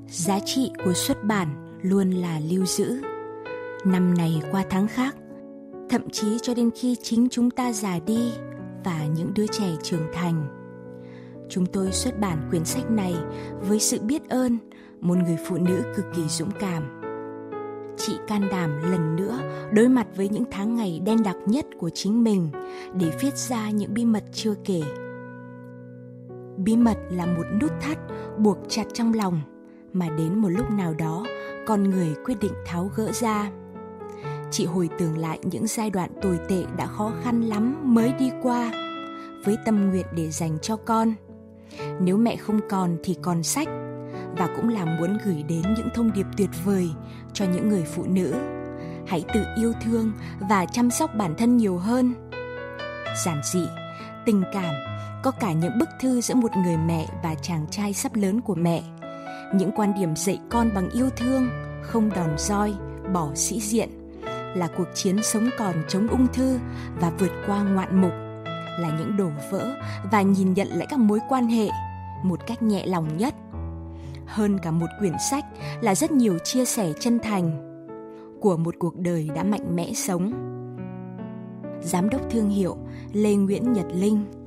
Giá trị của xuất bản luôn là lưu giữ, năm này qua tháng khác, thậm chí cho đến khi chính chúng ta già đi và những đứa trẻ trưởng thành. Chúng tôi xuất bản quyển sách này với sự biết ơn một người phụ nữ cực kỳ dũng cảm. Chị can đảm lần nữa đối mặt với những tháng ngày đen đặc nhất của chính mình để viết ra những bí mật chưa kể. Bí mật là một nút thắt buộc chặt trong lòng mà đến một lúc nào đó con người quyết định tháo gỡ ra. Chị hồi tưởng lại những giai đoạn tồi tệ đã khó khăn lắm mới đi qua, với tâm nguyện để dành cho con. Nếu mẹ không còn thì còn sách, và cũng là muốn gửi đến những thông điệp tuyệt vời cho những người phụ nữ. Hãy tự yêu thương và chăm sóc bản thân nhiều hơn. Giản dị, tình cảm, có cả những bức thư giữa một người mẹ và chàng trai sắp lớn của mẹ. Những quan điểm dạy con bằng yêu thương, không đòn roi, bỏ sĩ diện. Là cuộc chiến sống còn chống ung thư và vượt qua ngoạn mục. Là những đổ vỡ và nhìn nhận lại các mối quan hệ một cách nhẹ lòng nhất. Hơn cả một quyển sách là rất nhiều chia sẻ chân thành của một cuộc đời đã mạnh mẽ sống. Giám đốc thương hiệu Lê Nguyễn Nhật Linh.